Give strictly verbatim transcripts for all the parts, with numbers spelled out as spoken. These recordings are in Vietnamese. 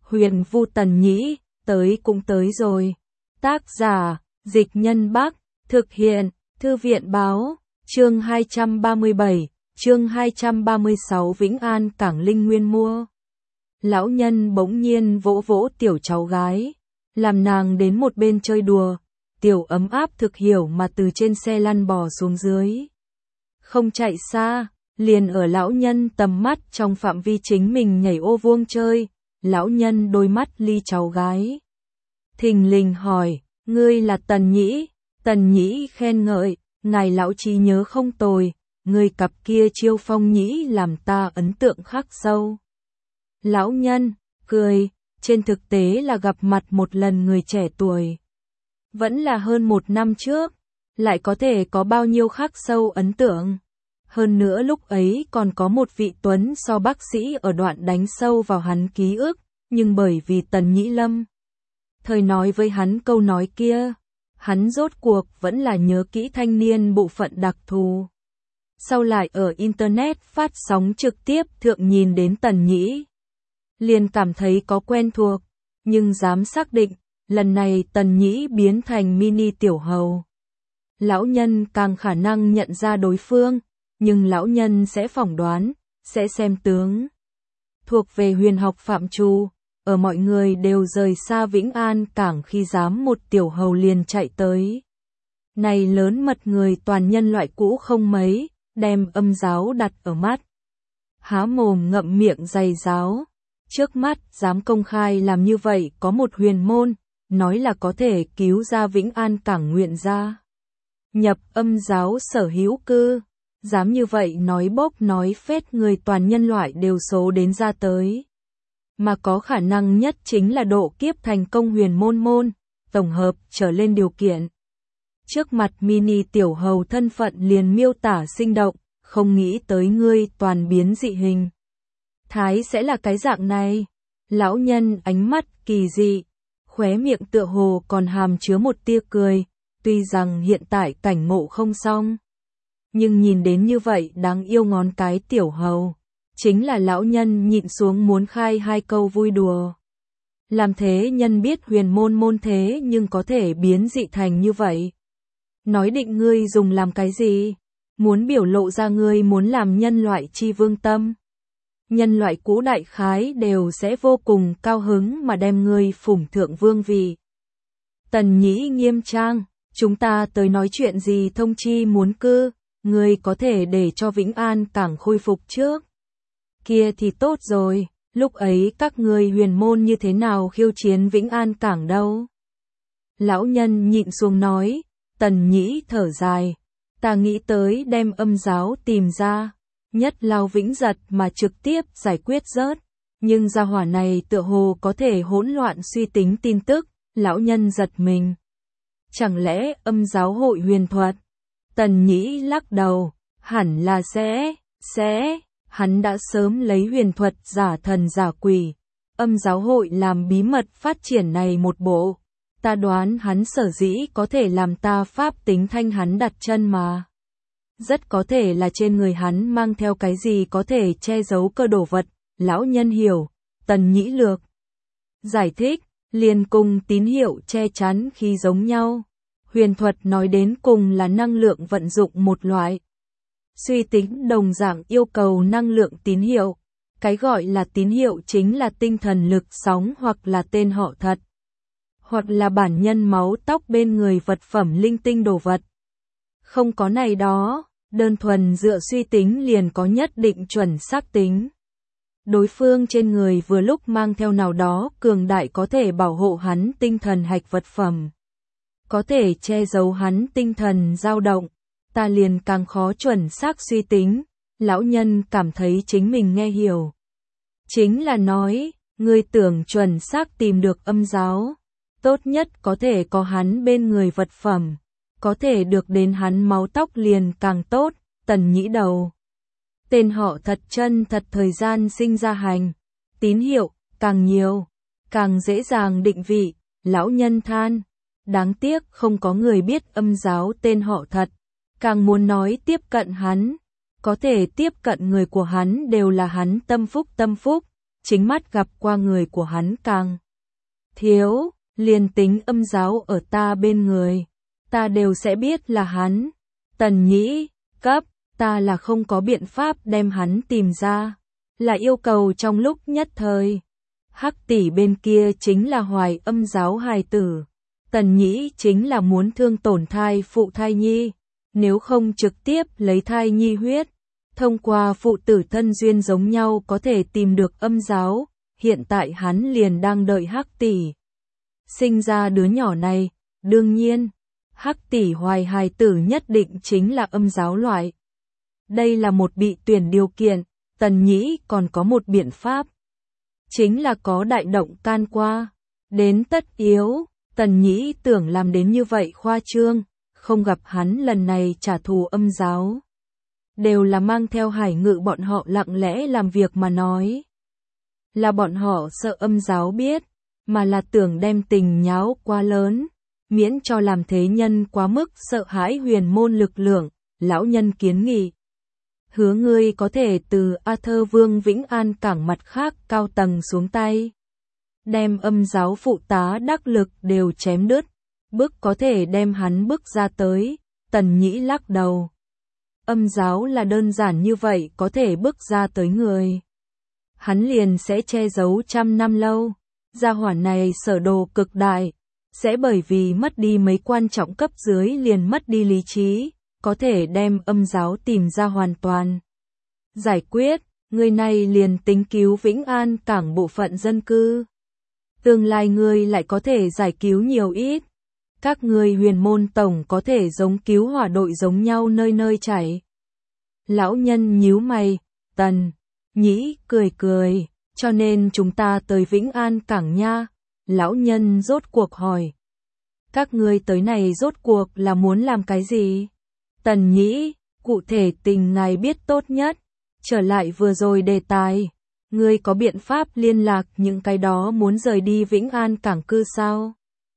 Huyền Vu Tần Nhĩ, tới cũng tới rồi. Tác giả, Dịch Nhân Bắc, thực hiện, Thư viện Báo, chương hai trăm ba mươi bảy, chương hai trăm ba mươi sáu Vĩnh An Cảng Linh Nguyên mua. Lão nhân bỗng nhiên vỗ vỗ tiểu cháu gái, làm nàng đến một bên chơi đùa, tiểu ấm áp thực hiểu mà từ trên xe lăn bò xuống dưới. Không chạy xa, liền ở lão nhân tầm mắt trong phạm vi chính mình nhảy ô vuông chơi, lão nhân đôi mắt ly cháu gái. Thình lình hỏi, ngươi là Tần Nhĩ? Tần Nhĩ khen ngợi, ngài lão trí nhớ không tồi, ngươi cặp kia chiêu phong nhĩ làm ta ấn tượng khắc sâu. Lão nhân, cười, trên thực tế là gặp mặt một lần người trẻ tuổi. Vẫn là hơn một năm trước, lại có thể có bao nhiêu khắc sâu ấn tượng. Hơn nữa lúc ấy còn có một vị tuấn so bác sĩ ở đoạn đánh sâu vào hắn ký ức, nhưng bởi vì Tần Nhĩ Lâm thời nói với hắn câu nói kia, hắn rốt cuộc vẫn là nhớ kỹ thanh niên bộ phận đặc thù. Sau lại ở Internet phát sóng trực tiếp thượng nhìn đến Tần Nhĩ, liền cảm thấy có quen thuộc, nhưng dám xác định, lần này Tần Nhĩ biến thành mini tiểu hầu. Lão nhân càng khả năng nhận ra đối phương, nhưng lão nhân sẽ phỏng đoán, sẽ xem tướng. Thuộc về huyền học phạm trù, ở mọi người đều rời xa Vĩnh An Cảng khi dám một tiểu hầu liền chạy tới. Này lớn mật người toàn nhân loại cũ không mấy, đem âm giáo đặt ở mắt. Há mồm ngậm miệng dày giáo. Trước mắt dám công khai làm như vậy có một huyền môn, nói là có thể cứu ra Vĩnh An Cảng nguyện ra. Nhập âm giáo sở hữu cư, dám như vậy nói bốc nói phết người toàn nhân loại đều số đến ra tới. Mà có khả năng nhất chính là độ kiếp thành công huyền môn môn, tổng hợp trở lên điều kiện. Trước mặt mini tiểu hầu thân phận liền miêu tả sinh động, không nghĩ tới ngươi toàn biến dị hình. Thái sẽ là cái dạng này. Lão nhân ánh mắt kỳ dị, khóe miệng tựa hồ còn hàm chứa một tia cười, tuy rằng hiện tại cảnh ngộ không xong. Nhưng nhìn đến như vậy đáng yêu ngón cái tiểu hầu, chính là lão nhân nhịn xuống muốn khai hai câu vui đùa. Làm thế nhân biết huyền môn môn thế nhưng có thể biến dị thành như vậy. Nói định ngươi dùng làm cái gì? Muốn biểu lộ ra ngươi muốn làm nhân loại chi vương tâm. Nhân loại cũ đại khái đều sẽ vô cùng cao hứng mà đem ngươi phủng thượng vương vị. Tần Nhĩ nghiêm trang, chúng ta tới nói chuyện gì thông chi muốn cư, ngươi có thể để cho Vĩnh An Cảng khôi phục trước. Kia thì tốt rồi, lúc ấy các ngươi huyền môn như thế nào khiêu chiến Vĩnh An Cảng đâu? Lão nhân nhịn xuống nói, Tần Nhĩ thở dài, ta nghĩ tới đem âm giáo tìm ra. Nhất lao vĩnh giật mà trực tiếp giải quyết rớt, nhưng gia hỏa này tựa hồ có thể hỗn loạn suy tính tin tức, lão nhân giật mình. Chẳng lẽ âm giáo hội huyền thuật? Tần Nhĩ lắc đầu, hẳn là sẽ, sẽ, hắn đã sớm lấy huyền thuật giả thần giả quỷ, âm giáo hội làm bí mật phát triển này một bộ, ta đoán hắn sở dĩ có thể làm ta pháp tính thanh hắn đặt chân mà. Rất có thể là trên người hắn mang theo cái gì có thể che giấu cơ đồ vật, lão nhân hiểu, Tần Nhĩ lược. Giải thích, liền cùng tín hiệu che chắn khi giống nhau. Huyền thuật nói đến cùng là năng lượng vận dụng một loại. Suy tính đồng dạng yêu cầu năng lượng tín hiệu. Cái gọi là tín hiệu chính là tinh thần lực sóng hoặc là tên họ thật. Hoặc là bản nhân máu tóc bên người vật phẩm linh tinh đồ vật. Không có này đó, đơn thuần dựa suy tính liền có nhất định chuẩn xác tính. Đối phương trên người vừa lúc mang theo nào đó cường đại có thể bảo hộ hắn tinh thần hạch vật phẩm. Có thể che giấu hắn tinh thần dao động, ta liền càng khó chuẩn xác suy tính, lão nhân cảm thấy chính mình nghe hiểu. Chính là nói, ngươi tưởng chuẩn xác tìm được âm giáo, tốt nhất có thể có hắn bên người vật phẩm. Có thể được đến hắn máu tóc liền càng tốt, Tần Nhĩ đầu. Tên họ thật chân thật thời gian sinh ra hành, tín hiệu, càng nhiều, càng dễ dàng định vị, lão nhân than. Đáng tiếc không có người biết âm giáo tên họ thật, càng muốn nói tiếp cận hắn, có thể tiếp cận người của hắn đều là hắn tâm phúc tâm phúc, chính mắt gặp qua người của hắn càng thiếu, liền tính âm giáo ở ta bên người, ta đều sẽ biết là hắn. Tần Nhĩ, cấp, ta là không có biện pháp đem hắn tìm ra, là yêu cầu trong lúc nhất thời. Hắc tỷ bên kia chính là hoài âm giáo hài tử, Tần Nhĩ chính là muốn thương tổn thai phụ thai nhi, nếu không trực tiếp lấy thai nhi huyết, thông qua phụ tử thân duyên giống nhau có thể tìm được âm giáo, hiện tại hắn liền đang đợi Hắc tỷ sinh ra đứa nhỏ này, đương nhiên, Hắc tỷ hoài hài tử nhất định chính là âm giáo loại. Đây là một bị tuyển điều kiện, Tần Nhĩ còn có một biện pháp, chính là có đại động can qua, đến tất yếu, Tần Nhĩ tưởng làm đến như vậy khoa trương, không gặp hắn lần này trả thù âm giáo. Đều là mang theo Hải Ngự bọn họ lặng lẽ làm việc mà nói. Là bọn họ sợ âm giáo biết, mà là tưởng đem tình nháo quá lớn, miễn cho làm thế nhân quá mức sợ hãi huyền môn lực lượng, lão nhân kiến nghị. Hứa ngươi có thể từ A Thơ Vương Vĩnh An cảng mặt khác cao tầng xuống tay. Đem âm giáo phụ tá đắc lực đều chém đứt, bức có thể đem hắn bức ra tới, Tần Nhĩ lắc đầu. Âm giáo là đơn giản như vậy có thể bức ra tới người. Hắn liền sẽ che giấu trăm năm lâu, gia hỏa này sở đồ cực đại, sẽ bởi vì mất đi mấy quan trọng cấp dưới liền mất đi lý trí, có thể đem âm giáo tìm ra hoàn toàn. Giải quyết, người này liền tính cứu Vĩnh An cảng bộ phận dân cư. Tương lai ngươi lại có thể giải cứu nhiều ít. Các ngươi huyền môn tổng có thể giống cứu hỏa đội giống nhau nơi nơi chảy. Lão nhân nhíu mày, Tần Nhĩ cười cười, cho nên chúng ta tới Vĩnh An cảng nha. Lão nhân rốt cuộc hỏi. Các ngươi tới này rốt cuộc là muốn làm cái gì? Tần Nhĩ, cụ thể tình ngài biết tốt nhất. Trở lại vừa rồi đề tài. Ngươi có biện pháp liên lạc những cái đó muốn rời đi Vĩnh An cảng cư sao?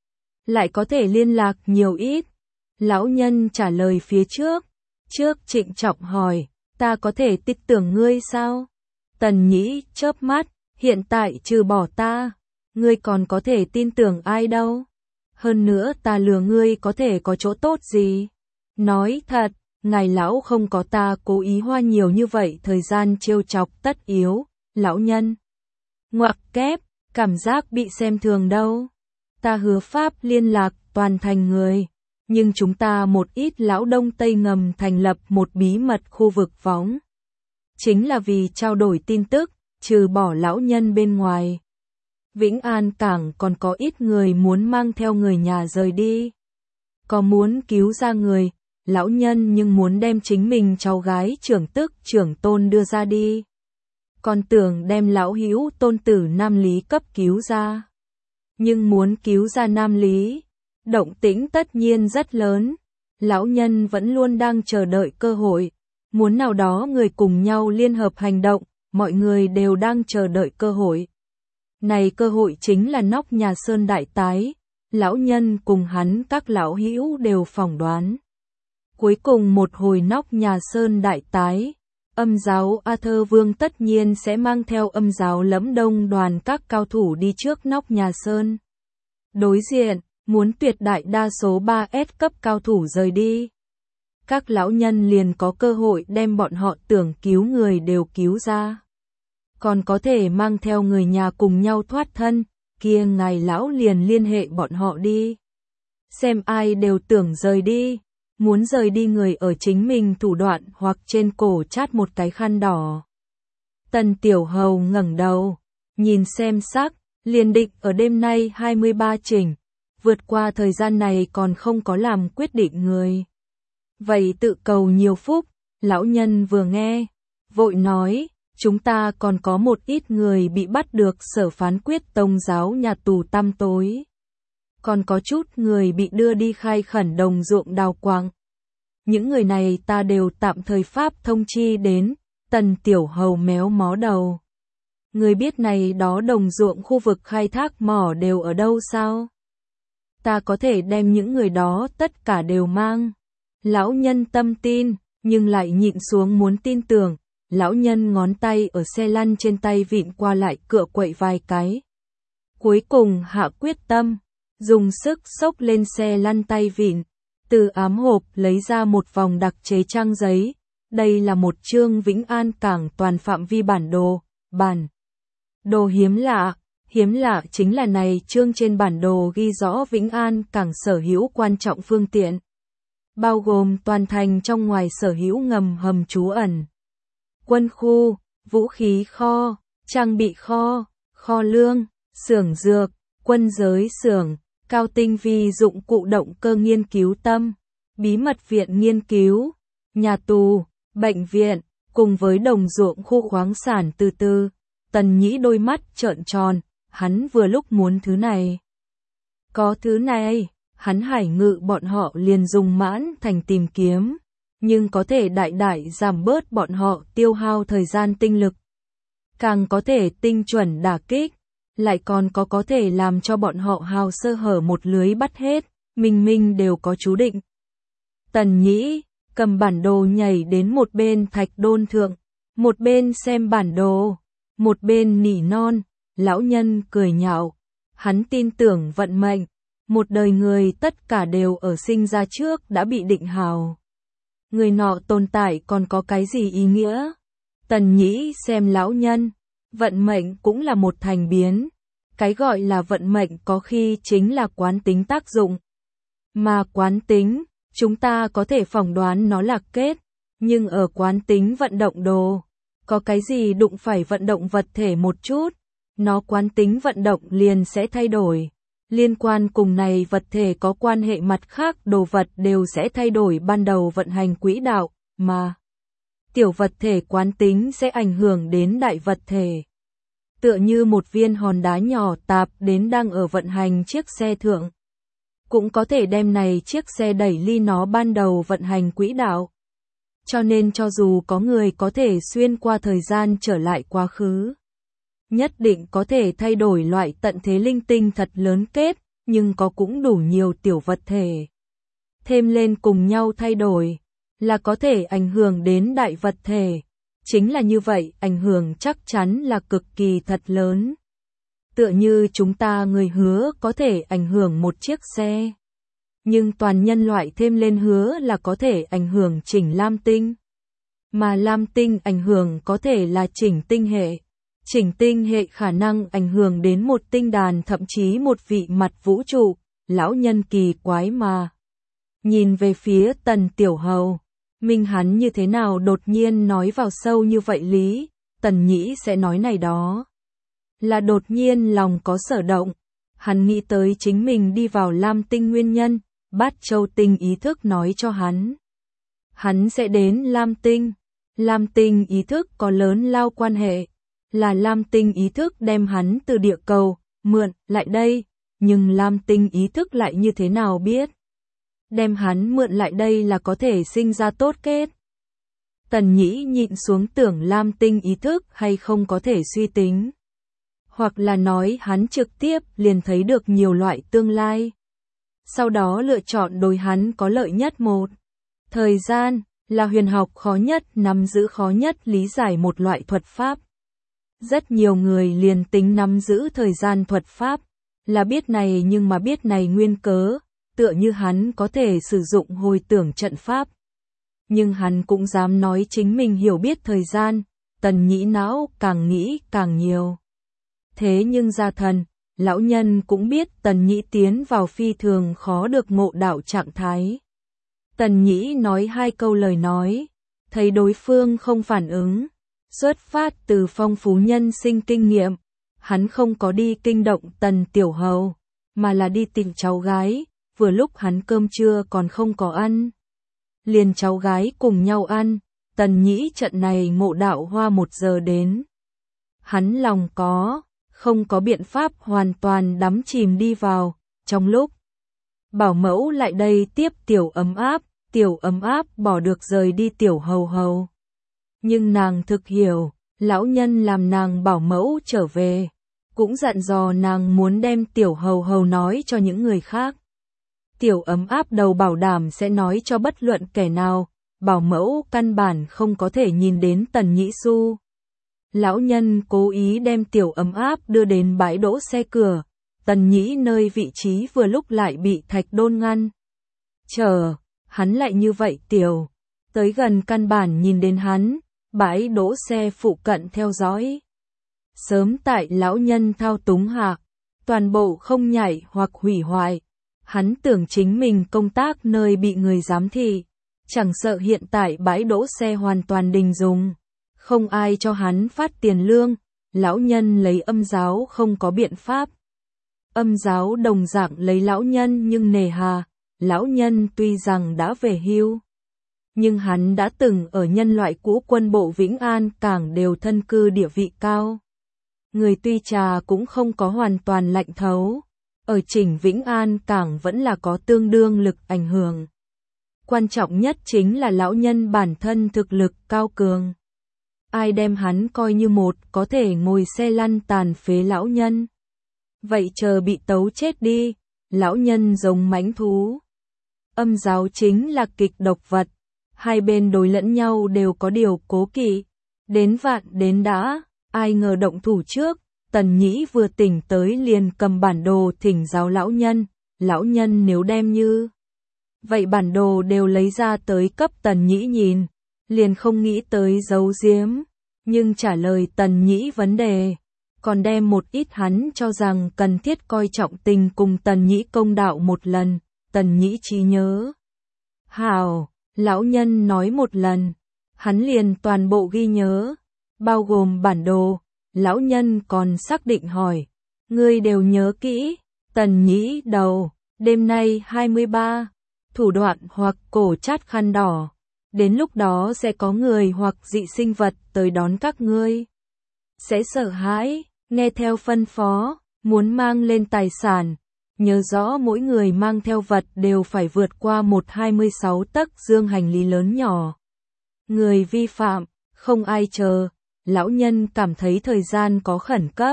Lại có thể liên lạc nhiều ít? Lão nhân trả lời phía trước. Trước trịnh trọng hỏi, ta có thể tin tưởng ngươi sao? Tần Nhĩ chớp mắt, hiện tại trừ bỏ ta, ngươi còn có thể tin tưởng ai đâu? Hơn nữa ta lừa ngươi có thể có chỗ tốt gì? Nói thật, ngài lão không có ta cố ý hoa nhiều như vậy thời gian trêu chọc tất yếu. Lão nhân ngoặc kép, cảm giác bị xem thường đâu. Ta hứa pháp liên lạc toàn thành người, nhưng chúng ta một ít lão Đông Tây ngầm thành lập một bí mật khu vực võng. Chính là vì trao đổi tin tức, trừ bỏ lão nhân bên ngoài. Vĩnh An cảng còn có ít người muốn mang theo người nhà rời đi. Có muốn cứu ra người, lão nhân nhưng muốn đem chính mình cháu gái trưởng tức trưởng tôn đưa ra đi. Còn tưởng đem lão hữu tôn tử Nam Lý cấp cứu ra. Nhưng muốn cứu ra Nam Lý, động tĩnh tất nhiên rất lớn. Lão nhân vẫn luôn đang chờ đợi cơ hội, muốn nào đó người cùng nhau liên hợp hành động, mọi người đều đang chờ đợi cơ hội. Này cơ hội chính là nóc nhà Sơn đại tái, lão nhân cùng hắn các lão hữu đều phỏng đoán. Cuối cùng một hồi nóc nhà Sơn đại tái, âm giáo A Thơ Vương tất nhiên sẽ mang theo âm giáo Lẫm Đông đoàn các cao thủ đi trước nóc nhà Sơn. Đối diện, muốn tuyệt đại đa số ba S cấp cao thủ rời đi. Các lão nhân liền có cơ hội đem bọn họ tưởng cứu người đều cứu ra. Còn có thể mang theo người nhà cùng nhau thoát thân, kia ngài lão liền liên hệ bọn họ đi. Xem ai đều tưởng rời đi. Muốn rời đi người ở chính mình thủ đoạn hoặc trên cổ chát một cái khăn đỏ. Tần Tiểu Hầu ngẩng đầu, nhìn xem sắc, liền định ở đêm nay hai mươi ba chỉnh, vượt qua thời gian này còn không có làm quyết định người. Vậy tự cầu nhiều phúc, lão nhân vừa nghe, vội nói, chúng ta còn có một ít người bị bắt được sở phán quyết tông giáo nhà tù tăm tối. Còn có chút người bị đưa đi khai khẩn đồng ruộng đào quạng. Những người này ta đều tạm thời pháp thông chi đến, Tần Tiểu Hầu méo mó đầu. Người biết này đó đồng ruộng khu vực khai thác mỏ đều ở đâu sao? Ta có thể đem những người đó tất cả đều mang. Lão nhân tâm tin, nhưng lại nhịn xuống muốn tin tưởng, lão nhân ngón tay ở xe lăn trên tay vịn qua lại cựa quậy vài cái. Cuối cùng hạ quyết tâm, dùng sức xốc lên xe lăn tay vịn, từ ám hộp lấy ra một vòng đặc chế trang giấy. Đây là một chương Vĩnh An Cảng toàn phạm vi bản đồ, bản đồ hiếm lạ. Hiếm lạ chính là này chương trên bản đồ ghi rõ Vĩnh An Cảng sở hữu quan trọng phương tiện, bao gồm toàn thành trong ngoài sở hữu ngầm hầm trú ẩn, quân khu, vũ khí kho, trang bị kho, kho lương, xưởng dược, quân giới xưởng, cao tinh vi dụng cụ động cơ nghiên cứu tâm, bí mật viện nghiên cứu, nhà tù, bệnh viện, cùng với đồng ruộng khu khoáng sản. Từ từ, Tần Nhĩ đôi mắt trợn tròn, hắn vừa lúc muốn thứ này. Có thứ này, hắn Hải Ngự bọn họ liền dùng mãn thành tìm kiếm, nhưng có thể đại đại giảm bớt bọn họ tiêu hao thời gian tinh lực. Càng có thể tinh chuẩn đả kích, lại còn có có thể làm cho bọn họ hào sơ hở một lưới bắt hết, minh minh đều có chú định. Tần Nhĩ cầm bản đồ nhảy đến một bên thạch đôn thượng, một bên xem bản đồ, một bên nỉ non. Lão nhân cười nhạo, hắn tin tưởng vận mệnh, một đời người tất cả đều ở sinh ra trước đã bị định hào. Người nọ tồn tại còn có cái gì ý nghĩa? Tần Nhĩ xem lão nhân, vận mệnh cũng là một thành biến, cái gọi là vận mệnh có khi chính là quán tính tác dụng. Mà quán tính, chúng ta có thể phỏng đoán nó là kết, nhưng ở quán tính vận động đồ, có cái gì đụng phải vận động vật thể một chút, nó quán tính vận động liền sẽ thay đổi. Liên quan cùng này vật thể có quan hệ mặt khác đồ vật đều sẽ thay đổi ban đầu vận hành quỹ đạo, mà tiểu vật thể quán tính sẽ ảnh hưởng đến đại vật thể. Tựa như một viên hòn đá nhỏ tạp đến đang ở vận hành chiếc xe thượng, cũng có thể đem này chiếc xe đẩy ly nó ban đầu vận hành quỹ đạo. Cho nên cho dù có người có thể xuyên qua thời gian trở lại quá khứ, nhất định có thể thay đổi loại tận thế linh tinh thật lớn kết, nhưng có cũng đủ nhiều tiểu vật thể thêm lên cùng nhau thay đổi, là có thể ảnh hưởng đến đại vật thể. Chính là như vậy, ảnh hưởng chắc chắn là cực kỳ thật lớn. Tựa như chúng ta người hứa có thể ảnh hưởng một chiếc xe, nhưng toàn nhân loại thêm lên hứa là có thể ảnh hưởng chỉnh Lam tinh. Mà Lam tinh ảnh hưởng có thể là chỉnh tinh hệ. Chỉnh tinh hệ khả năng ảnh hưởng đến một tinh đàn thậm chí một vị mặt vũ trụ. Lão nhân kỳ quái mà nhìn về phía Tần Tiểu Hầu, minh hắn như thế nào đột nhiên nói vào sâu như vậy lý. Tần Nhĩ sẽ nói này đó là đột nhiên lòng có sở động, hắn nghĩ tới chính mình đi vào Lam tinh nguyên nhân. Bát Châu tinh ý thức nói cho hắn, hắn sẽ đến Lam tinh. Lam tinh ý thức có lớn lao quan hệ, là Lam tinh ý thức đem hắn từ địa cầu mượn lại đây, nhưng Lam tinh ý thức lại như thế nào biết đem hắn mượn lại đây là có thể sinh ra tốt kết. Tần Nhĩ nhịn xuống tưởng Lam tinh ý thức hay không có thể suy tính, hoặc là nói hắn trực tiếp liền thấy được nhiều loại tương lai, sau đó lựa chọn đối hắn có lợi nhất một. Thời gian là huyền học khó nhất nắm giữ khó nhất lý giải một loại thuật pháp. Rất nhiều người liền tính nắm giữ thời gian thuật pháp, là biết này nhưng mà biết này nguyên cớ, tựa như hắn có thể sử dụng hồi tưởng trận pháp. Nhưng hắn cũng dám nói chính mình hiểu biết thời gian. Tần Nhĩ não càng nghĩ càng nhiều. Thế nhưng gia thần, lão nhân cũng biết Tần Nhĩ tiến vào phi thường khó được ngộ đạo trạng thái. Tần Nhĩ nói hai câu lời nói, thấy đối phương không phản ứng, xuất phát từ phong phú nhân sinh kinh nghiệm, hắn không có đi kinh động Tần Tiểu Hầu, mà là đi tìm cháu gái, vừa lúc hắn cơm trưa còn không có ăn. Liền cháu gái cùng nhau ăn, Tần Nhĩ trận này ngộ đạo hoa một giờ đến. Hắn lòng có, không có biện pháp hoàn toàn đắm chìm đi vào, trong lúc bảo mẫu lại đây tiếp Tiểu Ấm Áp, Tiểu Ấm Áp bỏ được rời đi Tiểu Hầu Hầu. Nhưng nàng thực hiểu, lão nhân làm nàng bảo mẫu trở về, cũng dặn dò nàng muốn đem Tiểu Hầu Hầu nói cho những người khác. Tiểu Ấm Áp đầu bảo đảm sẽ nói cho bất luận kẻ nào, bảo mẫu căn bản không có thể nhìn đến Tần Nhĩ Xu. Lão nhân cố ý đem tiểu ấm áp đưa đến bãi đỗ xe cửa, Tần Nhĩ nơi vị trí vừa lúc lại bị Thạch Đôn ngăn. Chờ, hắn lại như vậy tiểu, tới gần căn bản nhìn đến hắn, bãi đỗ xe phụ cận theo dõi. Sớm tại lão nhân thao túng hạ, toàn bộ không nhảy hoặc hủy hoại. Hắn tưởng chính mình công tác nơi bị người giám thị, chẳng sợ hiện tại bãi đỗ xe hoàn toàn đình dùng. Không ai cho hắn phát tiền lương, lão nhân lấy Âm giáo không có biện pháp. Âm giáo đồng dạng lấy lão nhân nhưng nề hà, lão nhân tuy rằng đã về hưu, nhưng hắn đã từng ở nhân loại cũ quân bộ Vĩnh An Cảng đều thân cư địa vị cao. Người tuy trà cũng không có hoàn toàn lạnh thấu, ở chỉnh Vĩnh An Cảng vẫn là có tương đương lực ảnh hưởng. Quan trọng nhất chính là lão nhân bản thân thực lực cao cường. Ai đem hắn coi như một có thể ngồi xe lăn tàn phế lão nhân. Vậy chờ bị tấu chết đi, lão nhân giống mãnh thú. Âm giáo chính là kịch độc vật, hai bên đối lẫn nhau đều có điều cố kỵ. Đến vạn đến đã, ai ngờ động thủ trước, Tần Nhĩ vừa tỉnh tới liền cầm bản đồ thỉnh giáo lão nhân, lão nhân nếu đem như vậy bản đồ đều lấy ra tới cấp Tần Nhĩ nhìn, liền không nghĩ tới giấu giếm, nhưng trả lời Tần Nhĩ vấn đề, còn đem một ít hắn cho rằng cần thiết coi trọng tình cùng Tần Nhĩ công đạo một lần, Tần Nhĩ trí nhớ. Hảo, lão nhân nói một lần, hắn liền toàn bộ ghi nhớ, bao gồm bản đồ, lão nhân còn xác định hỏi, ngươi đều nhớ kỹ, Tần Nhĩ đầu, đêm nay hai mươi ba, thủ đoạn hoặc cổ chát khăn đỏ, đến lúc đó sẽ có người hoặc dị sinh vật tới đón các ngươi. Sẽ sợ hãi, nghe theo phân phó, muốn mang lên tài sản, nhớ rõ mỗi người mang theo vật đều phải vượt qua một hai mươi sáu tấc dương hành lý lớn nhỏ. Người vi phạm, không ai chờ, lão nhân cảm thấy thời gian có khẩn cấp.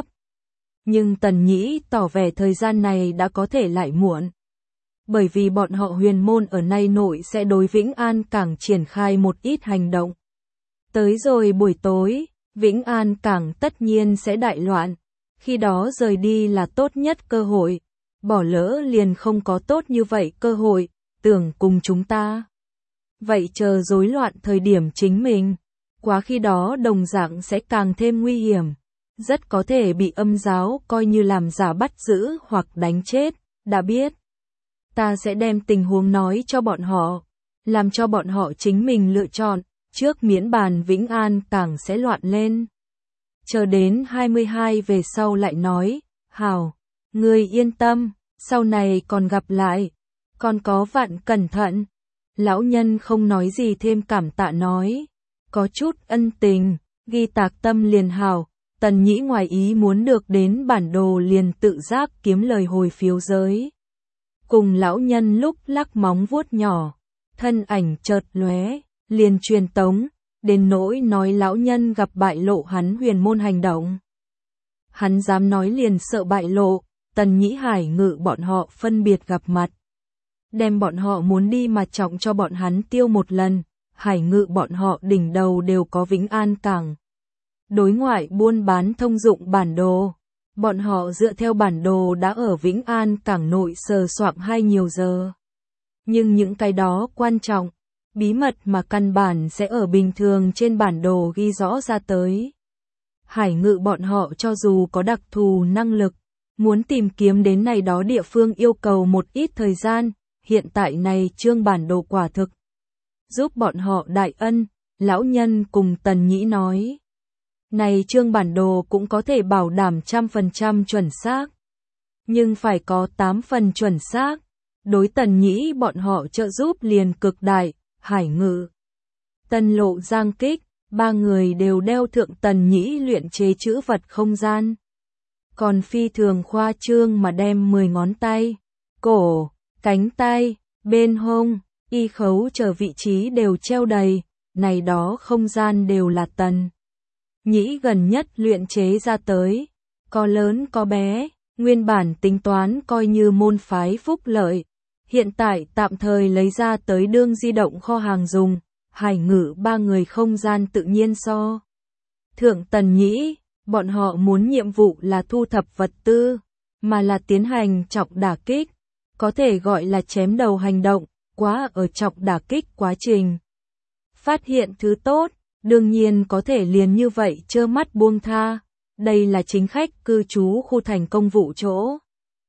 Nhưng Tần Nhĩ tỏ vẻ thời gian này đã có thể lại muộn. Bởi vì bọn họ Huyền Môn ở nay nội sẽ đối Vĩnh An Cảng triển khai một ít hành động. Tới rồi buổi tối, Vĩnh An Cảng tất nhiên sẽ đại loạn, khi đó rời đi là tốt nhất cơ hội, bỏ lỡ liền không có tốt như vậy cơ hội, tưởng cùng chúng ta. Vậy chờ rối loạn thời điểm chính mình, quá khi đó đồng dạng sẽ càng thêm nguy hiểm, rất có thể bị âm giáo coi như làm giả bắt giữ hoặc đánh chết, đã biết. Ta sẽ đem tình huống nói cho bọn họ, làm cho bọn họ chính mình lựa chọn, trước miễn bàn Vĩnh An Cảng sẽ loạn lên. Chờ đến hai mươi hai về sau lại nói, hảo, ngươi yên tâm, sau này còn gặp lại, còn có vạn cẩn thận. Lão nhân không nói gì thêm cảm tạ nói, có chút ân tình, ghi tạc tâm liền hảo. Tần Nhĩ ngoài ý muốn được đến bản đồ liền tự giác kiếm lời hồi phiếu giới. Cùng lão nhân lúc lắc móng vuốt nhỏ, thân ảnh chợt lóe, liền truyền tống, đến nỗi nói lão nhân gặp bại lộ hắn Huyền Môn hành động. Hắn dám nói liền sợ bại lộ, Tần Nhĩ Hải Ngự bọn họ phân biệt gặp mặt. Đem bọn họ muốn đi mà trọng cho bọn hắn tiêu một lần, Hải Ngự bọn họ đỉnh đầu đều có Vĩnh An Cảng. Đối ngoại buôn bán thông dụng bản đồ. Bọn họ dựa theo bản đồ đã ở Vĩnh An Cảng nội sờ soạng hai nhiều giờ. Nhưng những cái đó quan trọng, bí mật mà căn bản sẽ ở bình thường trên bản đồ ghi rõ ra tới. Hải Ngự bọn họ cho dù có đặc thù năng lực, muốn tìm kiếm đến này đó địa phương yêu cầu một ít thời gian, hiện tại này chương bản đồ quả thực. Giúp bọn họ đại ân, lão nhân cùng Tần Nhĩ nói. Này chương bản đồ cũng có thể bảo đảm trăm phần trăm chuẩn xác. Nhưng phải có tám phần chuẩn xác. Đối Tần Nhĩ bọn họ trợ giúp liền cực đại, Hải Ngự. Tân Lộ Giang Kích, ba người đều đeo thượng Tần Nhĩ luyện chế chữ vật không gian. Còn phi thường khoa trương mà đem mười ngón tay, cổ, cánh tay, bên hông, y khấu chờ vị trí đều treo đầy, này đó không gian đều là Tần Nhĩ gần nhất luyện chế ra tới, có lớn có bé, nguyên bản tính toán coi như môn phái phúc lợi, hiện tại tạm thời lấy ra tới đương di động kho hàng dùng, Hải Ngự ba người không gian tự nhiên so. Thượng Tần Nhĩ, bọn họ muốn nhiệm vụ là thu thập vật tư, mà là tiến hành trọng đả kích, có thể gọi là chém đầu hành động, quá ở trọng đả kích quá trình. Phát hiện thứ tốt, đương nhiên có thể liền như vậy trơ mắt buông tha, đây là chính khách cư trú khu thành công vụ chỗ.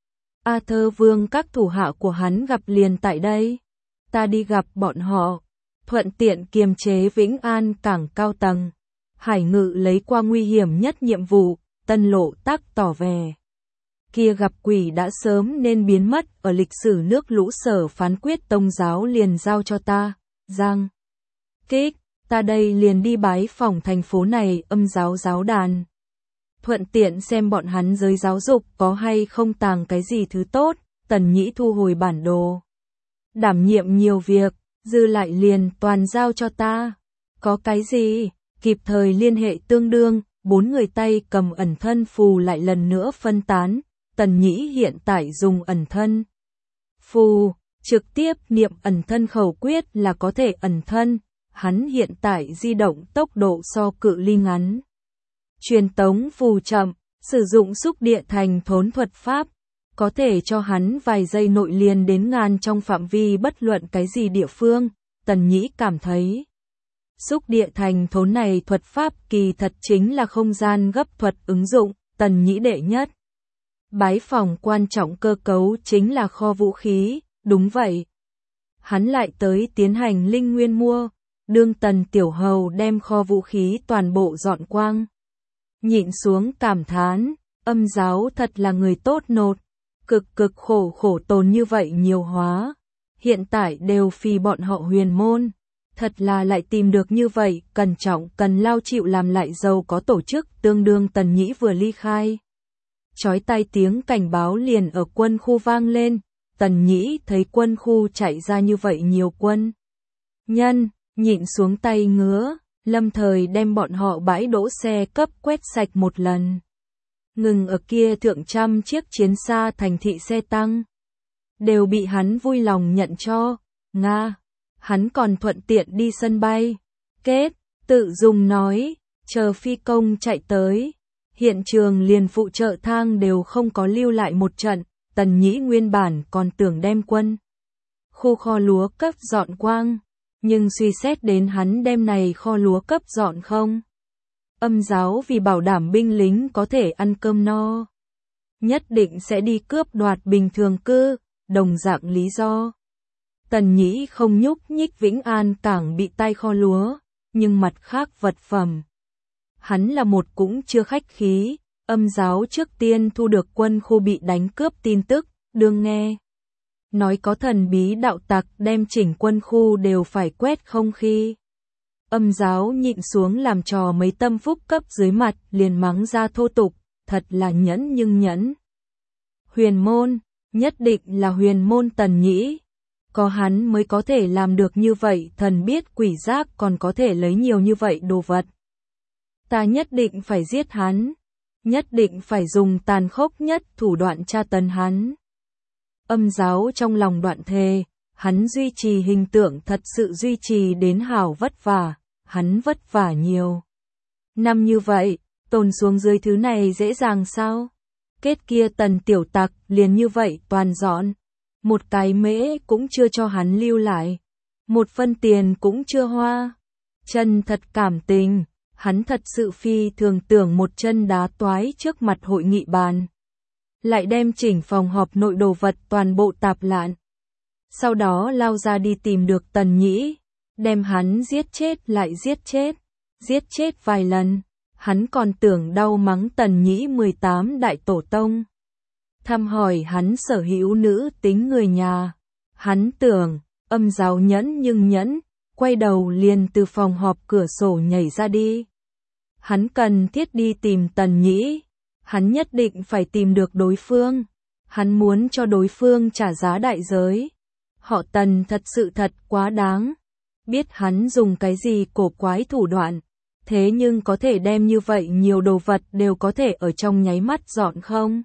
A Thơ Vương các thủ hạ của hắn gặp liền tại đây, ta đi gặp bọn họ, thuận tiện kiềm chế Vĩnh An cảng cao tầng. Hải Ngự lấy qua nguy hiểm nhất nhiệm vụ, Tân Lộ Tác tỏ vẻ. Kia gặp quỷ đã sớm nên biến mất ở lịch sử nước lũ Sở phán quyết tông giáo liền giao cho ta, Giang. Kích, ta đây liền đi bái phỏng thành phố này âm giáo giáo đàn. Thuận tiện xem bọn hắn giới giáo dục có hay không tàng cái gì thứ tốt, Tần Nhĩ thu hồi bản đồ. Đảm nhiệm nhiều việc, dư lại liền toàn giao cho ta. Có cái gì? Kịp thời liên hệ tương đương, bốn người tay cầm ẩn thân phù lại lần nữa phân tán, Tần Nhĩ hiện tại dùng ẩn thân phù, trực tiếp niệm ẩn thân khẩu quyết là có thể ẩn thân, hắn hiện tại di động tốc độ so cự ly ngắn. Truyền tống phù chậm, sử dụng xúc địa thành thốn thuật pháp, có thể cho hắn vài giây nội liền đến ngàn trong phạm vi bất luận cái gì địa phương, Tần Nhĩ cảm thấy. Xúc địa thành thốn này thuật pháp kỳ thật chính là không gian gấp thuật ứng dụng, Tần Nhĩ đệ nhất. Bái phỏng quan trọng cơ cấu chính là kho vũ khí, đúng vậy. Hắn lại tới tiến hành linh nguyên mua, đương Tần Tiểu Hầu đem kho vũ khí toàn bộ dọn quang. Nhịn xuống cảm thán, âm giáo thật là người tốt nột, cực cực khổ khổ tồn như vậy nhiều hóa. Hiện tại đều phi bọn họ Huyền Môn. Thật là lại tìm được như vậy, cẩn trọng, cần lao chịu làm lại giàu có tổ chức, tương đương Tần Nhĩ vừa ly khai. Chói tai tiếng cảnh báo liền ở quân khu vang lên, Tần Nhĩ thấy quân khu chạy ra như vậy nhiều quân. Nhân, nhịn xuống tay ngứa, lâm thời đem bọn họ bãi đỗ xe cấp quét sạch một lần. Ngừng ở kia thượng trăm chiếc chiến xa thành thị xe tăng. Đều bị hắn vui lòng nhận cho, Nga. Hắn còn thuận tiện đi sân bay. Kết, tự dùng nói, chờ phi công chạy tới. Hiện trường liền phụ trợ thang đều không có lưu lại một trận, Tần Nhĩ nguyên bản còn tưởng đem quân. Khu kho lúa cấp dọn quang, nhưng suy xét đến hắn đem này kho lúa cấp dọn không. Âm giáo vì bảo đảm binh lính có thể ăn cơm no. Nhất định sẽ đi cướp đoạt bình thường cư, đồng dạng lý do. Tần Nhĩ không nhúc nhích Vĩnh An cảng bị tay kho lúa, nhưng mặt khác vật phẩm. Hắn là một cũng chưa khách khí, âm giáo trước tiên thu được quân khu bị đánh cướp tin tức, đương nghe. Nói có thần bí đạo tặc đem chỉnh quân khu đều phải quét không khi. Âm giáo nhịn xuống làm trò mấy tâm phúc cấp dưới mặt liền mắng ra thô tục, thật là nhẫn nhưng nhẫn. Huyền Môn, nhất định là Huyền Môn Tần Nhĩ. Có hắn mới có thể làm được như vậy, thần biết quỷ giác còn có thể lấy nhiều như vậy đồ vật. Ta nhất định phải giết hắn, nhất định phải dùng tàn khốc nhất thủ đoạn tra tấn hắn. Âm giáo trong lòng đoạn thề, hắn duy trì hình tượng thật sự duy trì đến hảo vất vả, hắn vất vả nhiều. Năm như vậy, tồn xuống dưới thứ này dễ dàng sao? Kết kia Tần tiểu tặc liền như vậy toàn dọn. Một cái mễ cũng chưa cho hắn lưu lại. Một phân tiền cũng chưa hoa. Chân thật cảm tình, hắn thật sự phi thường tưởng một chân đá toái trước mặt hội nghị bàn. Lại đem chỉnh phòng họp nội đồ vật toàn bộ tạp lạn. Sau đó lao ra đi tìm được Tần Nhĩ, đem hắn giết chết lại giết chết, giết chết vài lần. Hắn còn tưởng đau mắng Tần Nhĩ mười tám đại tổ tông. Thăm hỏi hắn sở hữu nữ tính người nhà. Hắn tưởng, âm giáo nhẫn nhưng nhẫn, quay đầu liền từ phòng họp cửa sổ nhảy ra đi. Hắn cần thiết đi tìm Tần Nhĩ. Hắn nhất định phải tìm được đối phương. Hắn muốn cho đối phương trả giá đại giới. Họ Tần thật sự thật quá đáng. Biết hắn dùng cái gì cổ quái thủ đoạn. Thế nhưng có thể đem như vậy nhiều đồ vật đều có thể ở trong nháy mắt dọn không?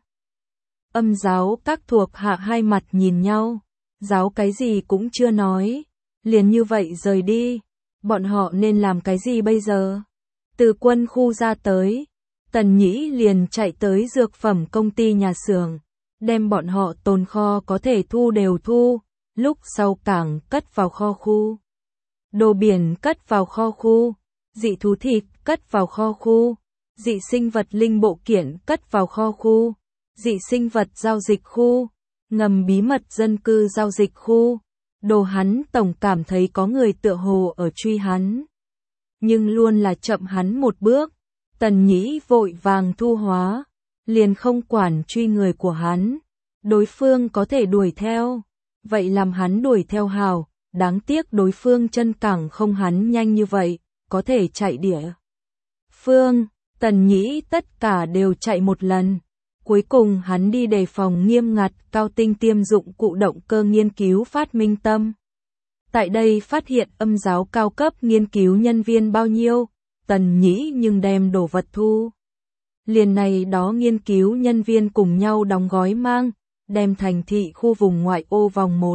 Âm giáo các thuộc hạ hai mặt nhìn nhau. Giáo cái gì cũng chưa nói. Liền như vậy rời đi. Bọn họ nên làm cái gì bây giờ? Từ quân khu ra tới, Tần Nhĩ liền chạy tới dược phẩm công ty nhà xưởng, đem bọn họ tồn kho có thể thu đều thu, lúc sau cảng cất vào kho khu. Đồ biển cất vào kho khu, dị thú thịt cất vào kho khu, dị sinh vật linh bộ kiện cất vào kho khu, dị sinh vật giao dịch khu, ngầm bí mật dân cư giao dịch khu. Đồ hắn tổng cảm thấy có người tựa hồ ở truy hắn, nhưng luôn là chậm hắn một bước. Tần Nhĩ vội vàng thu hóa, liền không quản truy người của hắn. Đối phương có thể đuổi theo, vậy làm hắn đuổi theo hào, đáng tiếc đối phương chân cẳng không hắn nhanh như vậy, có thể chạy địa phương. Tần Nhĩ tất cả đều chạy một lần. Cuối cùng hắn đi đề phòng nghiêm ngặt cao tinh tiêm dụng cụ động cơ nghiên cứu phát minh tâm. Tại đây phát hiện âm giáo cao cấp nghiên cứu nhân viên bao nhiêu, Tần Nhĩ nhưng đem đồ vật thu. Liền này đó nghiên cứu nhân viên cùng nhau đóng gói mang, đem thành thị khu vùng ngoại ô vòng một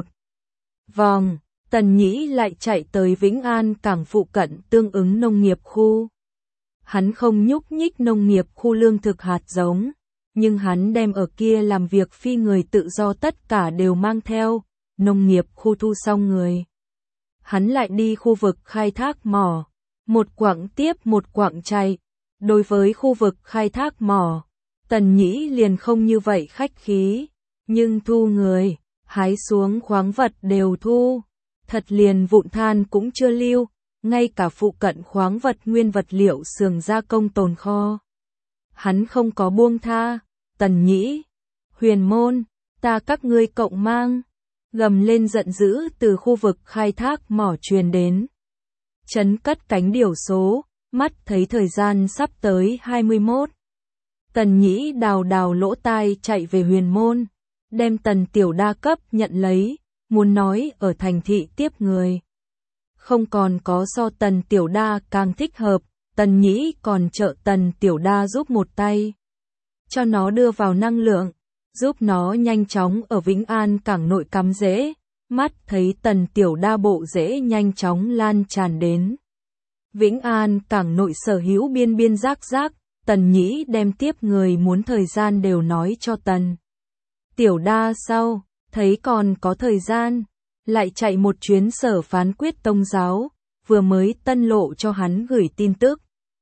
vòng. Tần Nhĩ lại chạy tới Vĩnh An cảng phụ cận tương ứng nông nghiệp khu. Hắn không nhúc nhích nông nghiệp khu lương thực hạt giống, nhưng hắn đem ở kia làm việc phi người tự do tất cả đều mang theo, nông nghiệp khu thu xong người. Hắn lại đi khu vực khai thác mỏ, một quãng tiếp một quãng chạy. Đối với khu vực khai thác mỏ, Tần Nhĩ liền không như vậy khách khí, nhưng thu người, hái xuống khoáng vật đều thu, thật liền vụn than cũng chưa lưu, ngay cả phụ cận khoáng vật nguyên vật liệu xưởng gia công tồn kho. Hắn không có buông tha. Tần Nhĩ, Huyền Môn, ta các ngươi cộng mang, gầm lên giận dữ từ khu vực khai thác mỏ truyền đến. Chấn cất cánh điểu số, mắt thấy thời gian sắp tới hai mươi mốt. Tần Nhĩ đào đào lỗ tai chạy về Huyền Môn, đem Tần Tiểu Đa cấp nhận lấy, muốn nói ở thành thị tiếp người. Không còn có so Tần Tiểu Đa càng thích hợp, Tần Nhĩ còn trợ Tần Tiểu Đa giúp một tay. Cho nó đưa vào năng lượng, giúp nó nhanh chóng ở Vĩnh An cảng nội cắm rễ, mắt thấy Tần Tiểu Đa bộ rễ nhanh chóng lan tràn đến. Vĩnh An cảng nội sở hữu biên biên rác rác, Tần Nhĩ đem tiếp người muốn thời gian đều nói cho Tần Tiểu Đa sau, thấy còn có thời gian, lại chạy một chuyến sở phán quyết tông giáo, vừa mới tân lộ cho hắn gửi tin tức.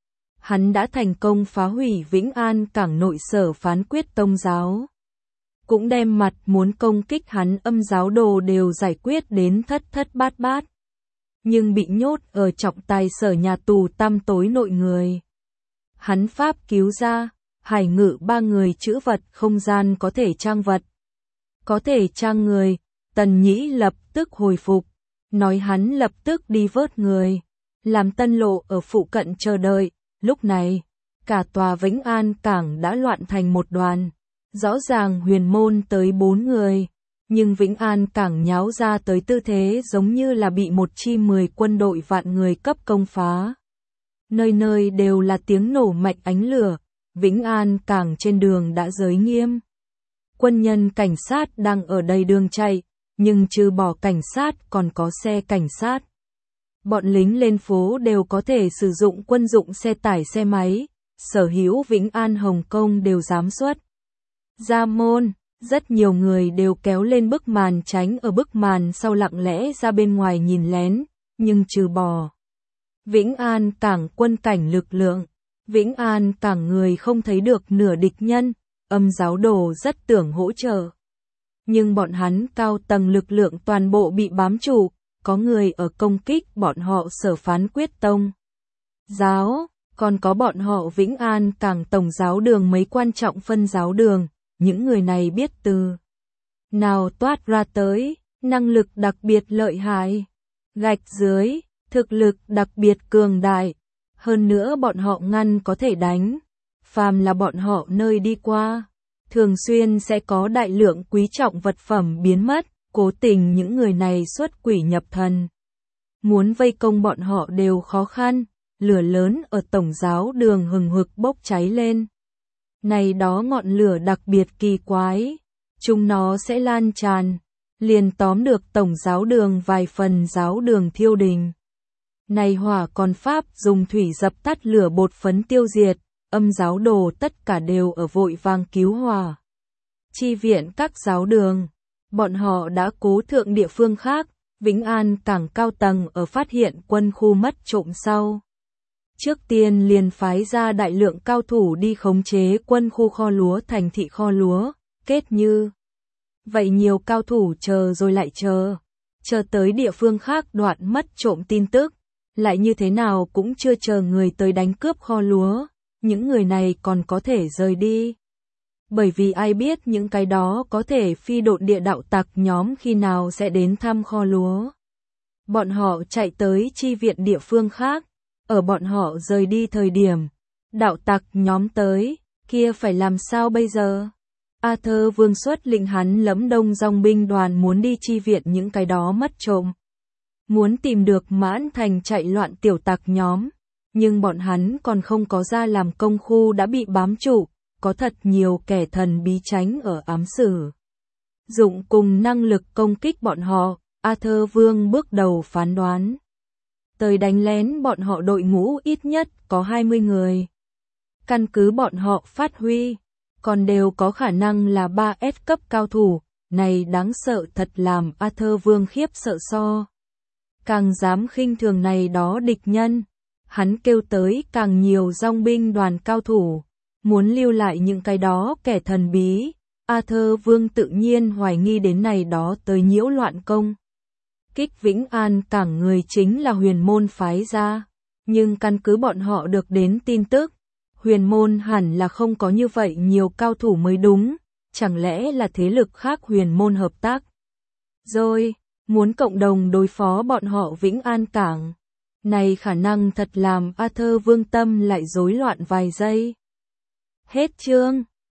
Hắn đã thành công phá hủy Vĩnh An cảng nội sở phán quyết tông giáo. Cũng đem mặt muốn công kích hắn âm giáo đồ đều giải quyết đến thất thất bát bát. Nhưng bị nhốt ở trọng tài sở nhà tù tăm tối nội người. Hắn pháp cứu ra, hải ngự ba người chữ vật không gian có thể trang vật. Có thể trang người, Tần Nhĩ lập tức hồi phục, nói hắn lập tức đi vớt người. Làm tân lộ ở phụ cận chờ đợi. Lúc này, cả tòa Vĩnh An cảng đã loạn thành một đoàn. Rõ ràng Huyền Môn tới bốn người, nhưng Vĩnh An cảng nháo ra tới tư thế giống như là bị một chi mười quân đội vạn người cấp công phá. Nơi nơi đều là tiếng nổ mạnh ánh lửa, Vĩnh An cảng trên đường đã giới nghiêm. Quân nhân cảnh sát đang ở đầy đường chạy, nhưng trừ bỏ cảnh sát còn có xe cảnh sát. Bọn lính lên phố đều có thể sử dụng quân dụng xe tải xe máy, sở hữu Vĩnh An Hồng Kông đều dám xuất ra môn, rất nhiều người đều kéo lên bức màn tránh ở bức màn sau lặng lẽ ra bên ngoài nhìn lén, nhưng trừ bỏ Vĩnh An cảng quân cảnh lực lượng, Vĩnh An cảng người không thấy được nửa địch nhân, âm giáo đồ rất tưởng hỗ trợ. Nhưng bọn hắn cao tầng lực lượng toàn bộ bị bám trụ, có người ở công kích bọn họ sở phán quyết tông giáo, còn có bọn họ Vĩnh An cảng tổng giáo đường mấy quan trọng phân giáo đường, những người này biết từ nào toát ra tới, năng lực đặc biệt lợi hại, gạch dưới, thực lực đặc biệt cường đại, hơn nữa bọn họ ngăn có thể đánh, phàm là bọn họ nơi đi qua, thường xuyên sẽ có đại lượng quý trọng vật phẩm biến mất. Cố tình những người này xuất quỷ nhập thần. Muốn vây công bọn họ đều khó khăn, lửa lớn ở tổng giáo đường hừng hực bốc cháy lên. Này đó ngọn lửa đặc biệt kỳ quái, chúng nó sẽ lan tràn, liền tóm được tổng giáo đường vài phần giáo đường thiêu đình. Này hỏa còn pháp dùng thủy dập tắt lửa bột phấn tiêu diệt, âm giáo đồ tất cả đều ở vội vàng cứu hỏa. Chi viện các giáo đường, bọn họ đã cố thượng địa phương khác, Vĩnh An cảng cao tầng ở phát hiện quân khu mất trộm sau. Trước tiên liền phái ra đại lượng cao thủ đi khống chế quân khu kho lúa thành thị kho lúa, kết như. Vậy nhiều cao thủ chờ rồi lại chờ, chờ tới địa phương khác đoạn mất trộm tin tức, lại như thế nào cũng chưa chờ người tới đánh cướp kho lúa, những người này còn có thể rời đi. Bởi vì ai biết những cái đó có thể phi độn địa đạo tặc nhóm khi nào sẽ đến thăm kho lúa. Bọn họ chạy tới chi viện địa phương khác, ở bọn họ rời đi thời điểm, đạo tặc nhóm tới, kia phải làm sao bây giờ? Arthur Vương xuất lĩnh hắn lẫm đông dòng binh đoàn muốn đi chi viện những cái đó mất trộm. Muốn tìm được Mãn Thành chạy loạn tiểu tặc nhóm, nhưng bọn hắn còn không có ra làm công khu đã bị bám trụ, có thật nhiều kẻ thần bí tránh ở ám sử. Dụng cùng năng lực công kích bọn họ, Arthur Vương bước đầu phán đoán. Tới đánh lén bọn họ đội ngũ ít nhất có hai mươi người. Căn cứ bọn họ phát huy, còn đều có khả năng là ba S cấp cao thủ, này đáng sợ thật làm Arthur Vương khiếp sợ so. Càng dám khinh thường này đó địch nhân, hắn kêu tới càng nhiều dòng binh đoàn cao thủ, muốn lưu lại những cái đó kẻ thần bí. Arthur Vương tự nhiên hoài nghi đến này đó tới nhiễu loạn công. Kích Vĩnh An cảng người chính là huyền môn phái ra, nhưng căn cứ bọn họ được đến tin tức, huyền môn hẳn là không có như vậy nhiều cao thủ mới đúng, chẳng lẽ là thế lực khác huyền môn hợp tác. Rồi, muốn cộng đồng đối phó bọn họ Vĩnh An cảng. Này khả năng thật làm Arthur Vương tâm lại rối loạn vài giây. Hết chương.